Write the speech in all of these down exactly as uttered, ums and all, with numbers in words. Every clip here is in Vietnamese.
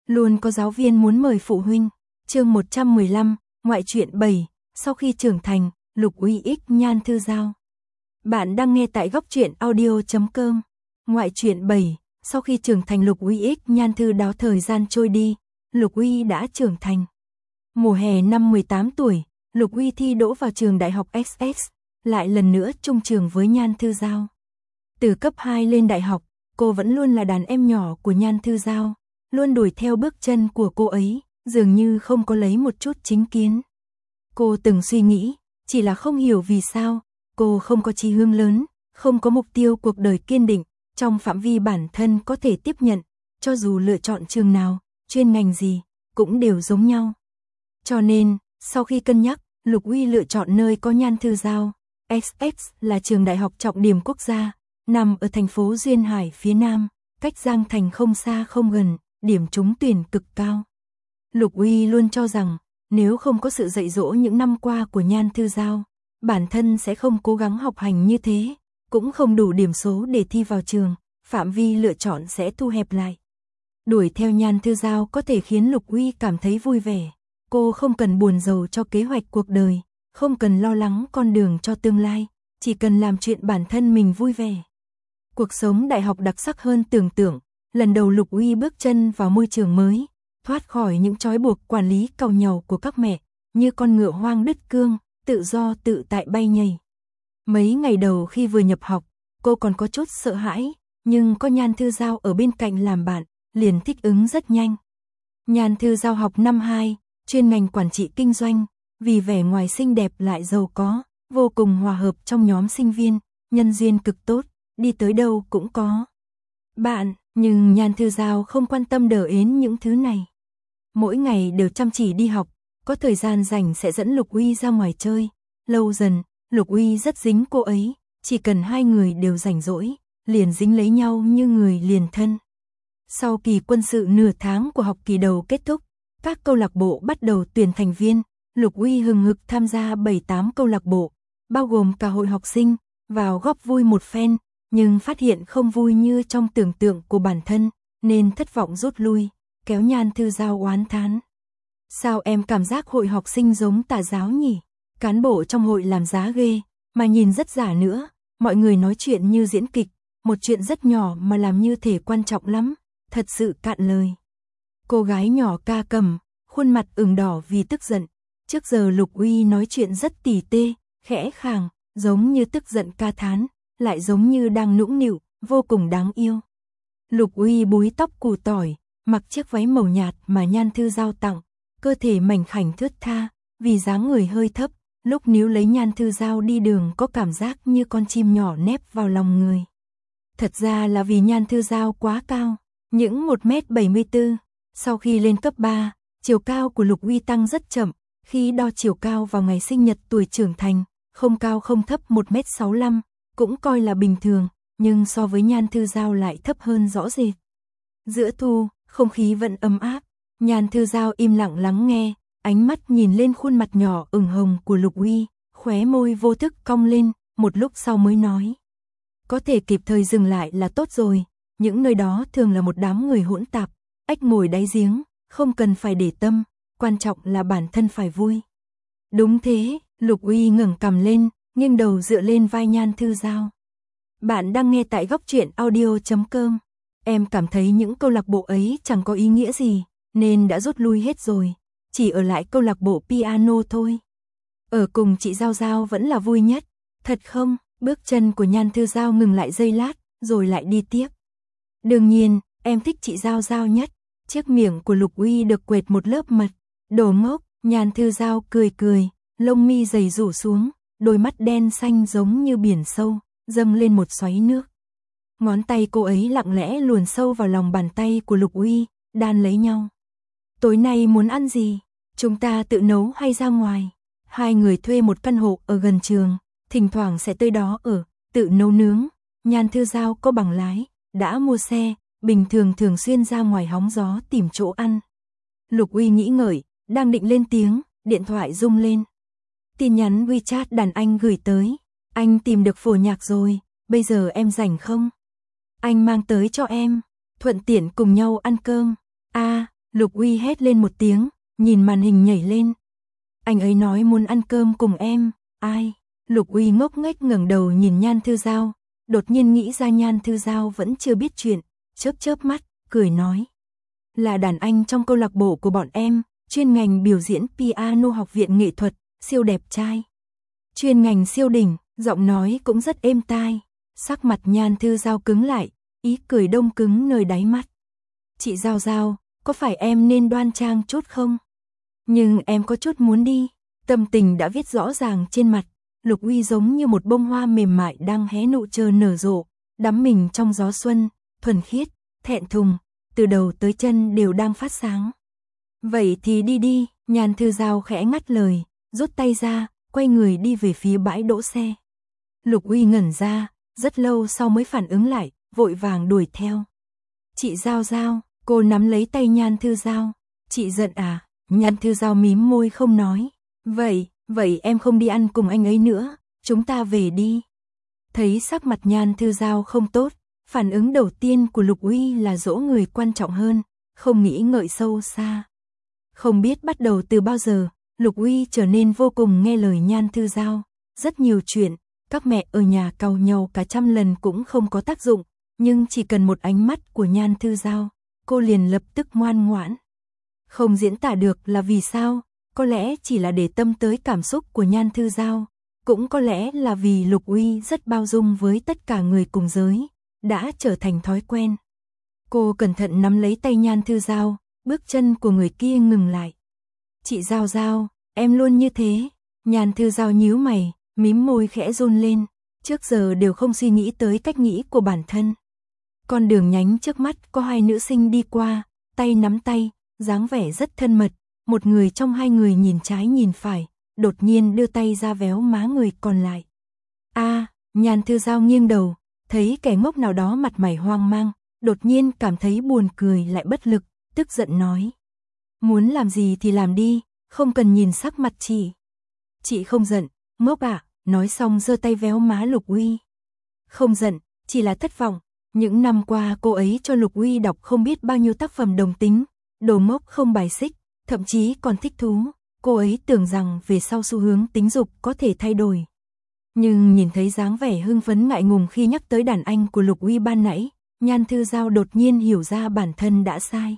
Luôn có giáo viên muốn mời phụ huynh. Chương một trăm mười lăm, ngoại truyện bảy, sau khi trưởng thành, Lục Uy X Nhan Thư Giao. Bạn đang nghe tại góc truyện audio chấm com. Ngoại truyện bảy, sau khi trưởng thành Lục Uy X Nhan Thư Đáo. Thời gian trôi đi, Lục Uy đã trưởng thành. Mùa hè năm mười tám tuổi, Lục Uy thi đỗ vào trường đại học ét ét, lại lần nữa chung trường với Nhan Thư Giao. Từ cấp hai lên đại học, cô vẫn luôn là đàn em nhỏ của Nhan Thư Giao, luôn đuổi theo bước chân của cô ấy, dường như không có lấy một chút chính kiến. Cô từng suy nghĩ, chỉ là không hiểu vì sao, cô không có chí hướng lớn, không có mục tiêu cuộc đời kiên định, trong phạm vi bản thân có thể tiếp nhận, cho dù lựa chọn trường nào, chuyên ngành gì, cũng đều giống nhau. Cho nên, sau khi cân nhắc, Lục Uy lựa chọn nơi có Nhan Thư Giao. ét ét là trường đại học trọng điểm quốc gia, nằm ở thành phố Duyên Hải phía Nam, cách Giang Thành không xa không gần, điểm trúng tuyển cực cao. Lục Uy luôn cho rằng, nếu không có sự dạy dỗ những năm qua của Nhan Thư Giao, bản thân sẽ không cố gắng học hành như thế, cũng không đủ điểm số để thi vào trường, phạm vi lựa chọn sẽ thu hẹp lại. Đuổi theo Nhan Thư Giao có thể khiến Lục Uy cảm thấy vui vẻ, cô không cần buồn rầu cho kế hoạch cuộc đời, không cần lo lắng con đường cho tương lai, chỉ cần làm chuyện bản thân mình vui vẻ. Cuộc sống đại học đặc sắc hơn tưởng tượng, lần đầu Lục Uy bước chân vào môi trường mới, thoát khỏi những trói buộc quản lý càu nhàu của các mẹ, như con ngựa hoang đứt cương, tự do tự tại bay nhảy. Mấy ngày đầu khi vừa nhập học, cô còn có chút sợ hãi, nhưng có Nhan Thư Giao ở bên cạnh làm bạn, liền thích ứng rất nhanh. Nhan Thư Giao học năm hai, chuyên ngành quản trị kinh doanh, vì vẻ ngoài xinh đẹp lại giàu có, vô cùng hòa hợp trong nhóm sinh viên, nhân duyên cực tốt, đi tới đâu cũng có bạn, nhưng Nhan Thư Giao không quan tâm đờ ến những thứ này. Mỗi ngày đều chăm chỉ đi học, có thời gian rảnh sẽ dẫn Lục Uy ra ngoài chơi, lâu dần, Lục Uy rất dính cô ấy, chỉ cần hai người đều rảnh rỗi, liền dính lấy nhau như người liền thân. Sau kỳ quân sự nửa tháng của học kỳ đầu kết thúc, các câu lạc bộ bắt đầu tuyển thành viên, Lục Uy hừng hực tham gia bảy tám câu lạc bộ, bao gồm cả hội học sinh, vào góp vui một phen, nhưng phát hiện không vui như trong tưởng tượng của bản thân, nên thất vọng rút lui, kéo Nhan Thư Giao oán thán. Sao em cảm giác hội học sinh giống tà giáo nhỉ? Cán bộ trong hội làm giá ghê, mà nhìn rất giả nữa, mọi người nói chuyện như diễn kịch, một chuyện rất nhỏ mà làm như thể quan trọng lắm, thật sự cạn lời. Cô gái nhỏ ca cầm, khuôn mặt ửng đỏ vì tức giận, trước giờ Lục Uy nói chuyện rất tỉ tê, khẽ khàng, giống như tức giận ca thán, lại giống như đang nũng nịu, vô cùng đáng yêu. Lục Uy búi tóc củ tỏi, mặc chiếc váy màu nhạt mà Nhan Thư Giao tặng, cơ thể mảnh khảnh thướt tha, vì dáng người hơi thấp, lúc níu lấy Nhan Thư Giao đi đường có cảm giác như con chim nhỏ nép vào lòng người. Thật ra là vì Nhan Thư Giao quá cao, những một mét bảy mươi tư, sau khi lên cấp ba, chiều cao của Lục Uy tăng rất chậm, khi đo chiều cao vào ngày sinh nhật tuổi trưởng thành, không cao không thấp một mét sáu mươi lăm, cũng coi là bình thường, nhưng so với Nhan Thư Giao lại thấp hơn rõ rệt. Giữa thu, không khí vẫn ấm áp, Nhan Thư Giao im lặng lắng nghe, ánh mắt nhìn lên khuôn mặt nhỏ ửng hồng của Lục Uy, khóe môi vô thức cong lên, một lúc sau mới nói. Có thể kịp thời dừng lại là tốt rồi, những nơi đó thường là một đám người hỗn tạp, ếch ngồi đáy giếng, không cần phải để tâm, quan trọng là bản thân phải vui. Đúng thế, Lục Uy ngẩng cằm lên, nghiêng đầu dựa lên vai Nhan Thư Giao. Bạn đang nghe tại góc truyện audio chấm com. Em cảm thấy những câu lạc bộ ấy chẳng có ý nghĩa gì, nên đã rút lui hết rồi, chỉ ở lại câu lạc bộ piano thôi. Ở cùng chị Giao Giao vẫn là vui nhất, thật không? Bước chân của Nhan Thư Giao ngừng lại giây lát, rồi lại đi tiếp. Đương nhiên, em thích chị Giao Giao nhất. Chiếc miệng của Lục Uy được quệt một lớp mật. Đồ ngốc, Nhan Thư Giao cười cười, lông mi dày rủ xuống, đôi mắt đen xanh giống như biển sâu, dâng lên một xoáy nước. Ngón tay cô ấy lặng lẽ luồn sâu vào lòng bàn tay của Lục Uy, đan lấy nhau. Tối nay muốn ăn gì? Chúng ta tự nấu hay ra ngoài? Hai người thuê một căn hộ ở gần trường, thỉnh thoảng sẽ tới đó ở, tự nấu nướng. Nhan Thư Giao có bằng lái, đã mua xe, bình thường thường xuyên ra ngoài hóng gió tìm chỗ ăn. Lục Uy nghĩ ngợi, đang định lên tiếng, điện thoại rung lên. Tin nhắn WeChat đàn anh gửi tới. Anh tìm được phổ nhạc rồi, bây giờ em rảnh không? Anh mang tới cho em, thuận tiện cùng nhau ăn cơm. À, Lục Uy hét lên một tiếng, nhìn màn hình nhảy lên. Anh ấy nói muốn ăn cơm cùng em, ai? Lục Uy ngốc nghếch ngẩng đầu nhìn Nhan Thư Giao, đột nhiên nghĩ ra Nhan Thư Giao vẫn chưa biết chuyện, chớp chớp mắt, cười nói. Là đàn anh trong câu lạc bộ của bọn em, chuyên ngành biểu diễn piano học viện nghệ thuật, siêu đẹp trai. Chuyên ngành siêu đỉnh, giọng nói cũng rất êm tai. Sắc mặt Nhan Thư Giao cứng lại, ý cười đông cứng nơi đáy mắt. Chị Giao Giao, có phải em nên đoan trang chút không? Nhưng em có chút muốn đi. Tâm tình đã viết rõ ràng trên mặt. Lục Uy giống như một bông hoa mềm mại đang hé nụ chờ nở rộ, đắm mình trong gió xuân, thuần khiết, thẹn thùng, từ đầu tới chân đều đang phát sáng. Vậy thì đi đi, Nhan Thư Giao khẽ ngắt lời, rút tay ra, quay người đi về phía bãi đỗ xe. Lục Uy ngẩn ra, rất lâu sau mới phản ứng lại, vội vàng đuổi theo. Chị Giao Giao, cô nắm lấy tay Nhan Thư Giao. Chị giận à? Nhan Thư Giao mím môi không nói. Vậy, vậy em không đi ăn cùng anh ấy nữa, chúng ta về đi. Thấy sắc mặt Nhan Thư Giao không tốt, phản ứng đầu tiên của Lục Uy là dỗ người quan trọng hơn, không nghĩ ngợi sâu xa. Không biết bắt đầu từ bao giờ, Lục Uy trở nên vô cùng nghe lời Nhan Thư Giao. Rất nhiều chuyện, các mẹ ở nhà càu nhau cả trăm lần cũng không có tác dụng, nhưng chỉ cần một ánh mắt của Nhan Thư Giao, cô liền lập tức ngoan ngoãn. Không diễn tả được là vì sao, có lẽ chỉ là để tâm tới cảm xúc của Nhan Thư Giao, cũng có lẽ là vì Lục Uy rất bao dung với tất cả người cùng giới, đã trở thành thói quen. Cô cẩn thận nắm lấy tay Nhan Thư Giao, bước chân của người kia ngừng lại. Chị Giao Giao, em luôn như thế. Nhan Thư Giao nhíu mày, mím môi khẽ run lên, trước giờ đều không suy nghĩ tới cách nghĩ của bản thân. Con đường nhánh trước mắt có hai nữ sinh đi qua, tay nắm tay, dáng vẻ rất thân mật, một người trong hai người nhìn trái nhìn phải, đột nhiên đưa tay ra véo má người còn lại. A, à, Nhan Thư Giao nghiêng đầu, thấy kẻ ngốc nào đó mặt mày hoang mang, đột nhiên cảm thấy buồn cười lại bất lực, tức giận nói. Muốn làm gì thì làm đi, không cần nhìn sắc mặt chị. Chị không giận, ngốc ạ, à, nói xong giơ tay véo má Lục Uy. Không giận, chỉ là thất vọng. Những năm qua cô ấy cho Lục Uy đọc không biết bao nhiêu tác phẩm đồng tính, đồ ngốc không bài xích, thậm chí còn thích thú. Cô ấy tưởng rằng về sau xu hướng tính dục có thể thay đổi. Nhưng nhìn thấy dáng vẻ hưng phấn ngại ngùng khi nhắc tới đàn anh của Lục Uy ban nãy, Nhan Thư Giao đột nhiên hiểu ra bản thân đã sai.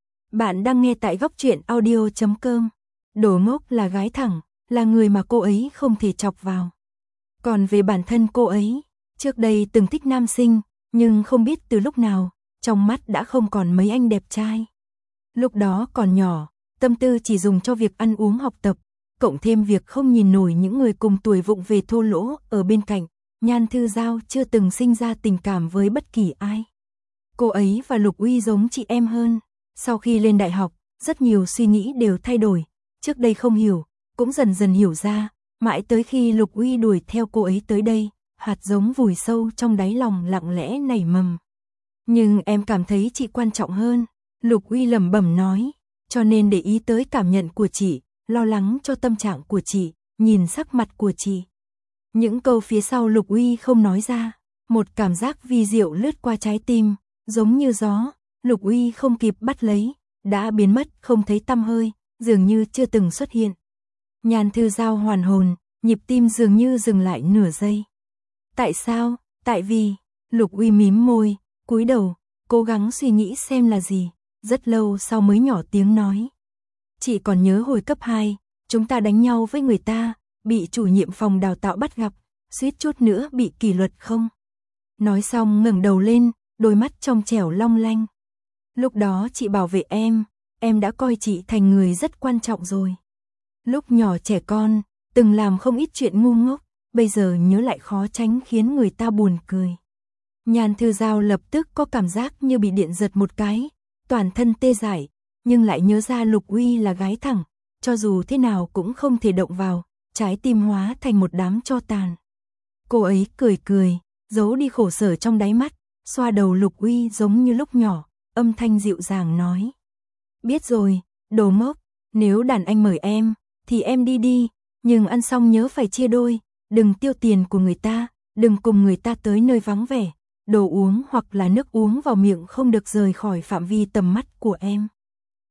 Bạn đang nghe tại góc truyện audio chấm com. Đồ ngốc là gái thẳng, là người mà cô ấy không thể chọc vào. Còn về bản thân cô ấy, trước đây từng thích nam sinh, nhưng không biết từ lúc nào, trong mắt đã không còn mấy anh đẹp trai. Lúc đó còn nhỏ, tâm tư chỉ dùng cho việc ăn uống học tập, cộng thêm việc không nhìn nổi những người cùng tuổi vụng về thô lỗ ở bên cạnh, Nhan Thư Giao chưa từng sinh ra tình cảm với bất kỳ ai. Cô ấy và Lục Uy giống chị em hơn. Sau khi lên đại học, rất nhiều suy nghĩ đều thay đổi, trước đây không hiểu, cũng dần dần hiểu ra, mãi tới khi Lục Uy đuổi theo cô ấy tới đây, hạt giống vùi sâu trong đáy lòng lặng lẽ nảy mầm. Nhưng em cảm thấy chị quan trọng hơn, Lục Uy lẩm bẩm nói, cho nên để ý tới cảm nhận của chị, lo lắng cho tâm trạng của chị, nhìn sắc mặt của chị. Những câu phía sau Lục Uy không nói ra, một cảm giác vi diệu lướt qua trái tim, giống như gió, Lục Uy không kịp bắt lấy, đã biến mất không thấy tăm hơi, dường như chưa từng xuất hiện. Nhan Thư Giao hoàn hồn, nhịp tim dường như dừng lại nửa giây. Tại sao? Tại vì, Lục Uy mím môi, cúi đầu, cố gắng suy nghĩ xem là gì, rất lâu sau mới nhỏ tiếng nói. Chị còn nhớ hồi cấp hai, chúng ta đánh nhau với người ta, bị chủ nhiệm phòng đào tạo bắt gặp, suýt chút nữa bị kỷ luật không? Nói xong ngẩng đầu lên, đôi mắt trong trẻo long lanh. Lúc đó chị bảo vệ em, em đã coi chị thành người rất quan trọng rồi. Lúc nhỏ trẻ con, từng làm không ít chuyện ngu ngốc, bây giờ nhớ lại khó tránh khiến người ta buồn cười. Nhan Thư Giao lập tức có cảm giác như bị điện giật một cái, toàn thân tê dại, nhưng lại nhớ ra Lục Uy là gái thẳng, cho dù thế nào cũng không thể động vào, trái tim hóa thành một đám tro tàn. Cô ấy cười cười, giấu đi khổ sở trong đáy mắt, xoa đầu Lục Uy giống như lúc nhỏ, âm thanh dịu dàng nói. Biết rồi, đồ ngốc, nếu đàn anh mời em, thì em đi đi, nhưng ăn xong nhớ phải chia đôi, đừng tiêu tiền của người ta, đừng cùng người ta tới nơi vắng vẻ, đồ uống hoặc là nước uống vào miệng không được rời khỏi phạm vi tầm mắt của em.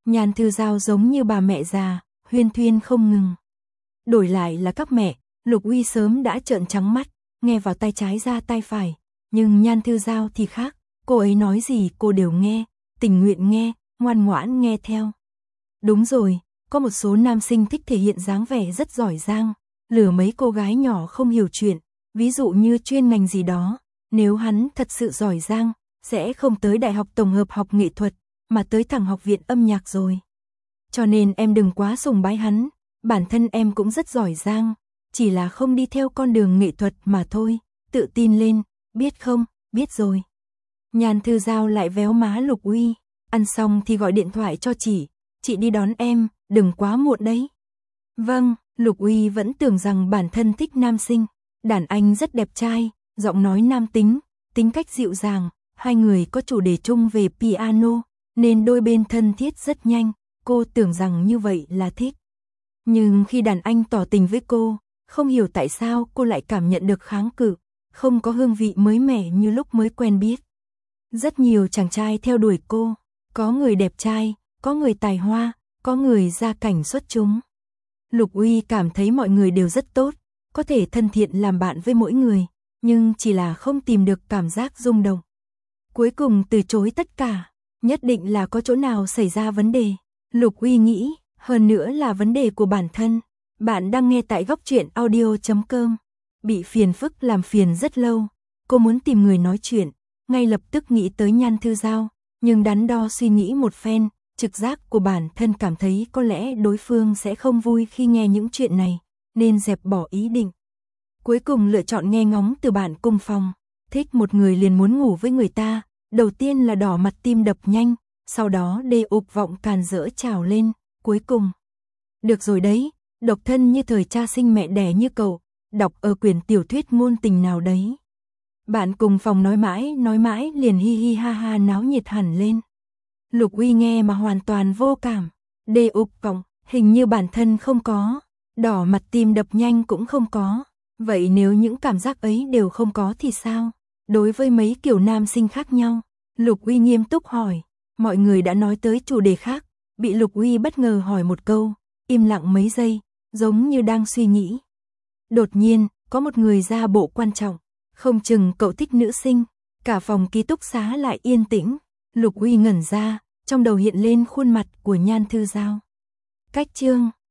Nhan Thư Giao giống như bà mẹ già, huyên thuyên không ngừng. Đổi lại là các mẹ, Lục Uy sớm đã trợn trắng mắt, nghe vào tai trái ra tai phải. Nhưng Nhan Thư Giao thì khác, cô ấy nói gì cô đều nghe, tình nguyện nghe, ngoan ngoãn nghe theo. Đúng rồi, có một số nam sinh thích thể hiện dáng vẻ rất giỏi giang, lừa mấy cô gái nhỏ không hiểu chuyện, ví dụ như chuyên ngành gì đó, nếu hắn thật sự giỏi giang, sẽ không tới Đại học Tổng hợp học nghệ thuật, mà tới thẳng học viện âm nhạc rồi. Cho nên em đừng quá sùng bái hắn, bản thân em cũng rất giỏi giang, chỉ là không đi theo con đường nghệ thuật mà thôi, tự tin lên, biết không, biết rồi. Nhan Thư Giao lại véo má Lục Uy, ăn xong thì gọi điện thoại cho chị, chị đi đón em, đừng quá muộn đấy. Vâng, Lục Uy vẫn tưởng rằng bản thân thích nam sinh, đàn anh rất đẹp trai, giọng nói nam tính, tính cách dịu dàng, hai người có chủ đề chung về piano, nên đôi bên thân thiết rất nhanh, cô tưởng rằng như vậy là thích. Nhưng khi đàn anh tỏ tình với cô, không hiểu tại sao cô lại cảm nhận được kháng cự, không có hương vị mới mẻ như lúc mới quen biết. Rất nhiều chàng trai theo đuổi cô, có người đẹp trai, có người tài hoa, có người gia cảnh xuất chúng. Lục Uy cảm thấy mọi người đều rất tốt, có thể thân thiện làm bạn với mỗi người, nhưng chỉ là không tìm được cảm giác rung động. Cuối cùng từ chối tất cả, nhất định là có chỗ nào xảy ra vấn đề. Lục Uy nghĩ, hơn nữa là vấn đề của bản thân. Bạn đang nghe tại góc truyện audio chấm com. Bị phiền phức làm phiền rất lâu, cô muốn tìm người nói chuyện, ngay lập tức nghĩ tới Nhan Thư Giao, nhưng đắn đo suy nghĩ một phen, trực giác của bản thân cảm thấy có lẽ đối phương sẽ không vui khi nghe những chuyện này, nên dẹp bỏ ý định. Cuối cùng lựa chọn nghe ngóng từ bạn cùng phòng, thích một người liền muốn ngủ với người ta, đầu tiên là đỏ mặt tim đập nhanh, sau đó đê ục vọng càn rỡ trào lên, cuối cùng. Được rồi đấy, độc thân như thời cha sinh mẹ đẻ như cậu, đọc ở quyển tiểu thuyết ngôn tình nào đấy. Bạn cùng phòng nói mãi, nói mãi liền hi hi ha ha náo nhiệt hẳn lên. Lục Uy nghe mà hoàn toàn vô cảm, đê ục vọng, hình như bản thân không có, đỏ mặt tim đập nhanh cũng không có. Vậy nếu những cảm giác ấy đều không có thì sao? Đối với mấy kiểu nam sinh khác nhau, Lục Uy nghiêm túc hỏi, mọi người đã nói tới chủ đề khác, bị Lục Uy bất ngờ hỏi một câu, im lặng mấy giây, giống như đang suy nghĩ. Đột nhiên, có một người ra bộ quan trọng, không chừng cậu thích nữ sinh, cả phòng ký túc xá lại yên tĩnh, Lục Uy ngẩn ra, trong đầu hiện lên khuôn mặt của Nhan Thư Giao. Cách chương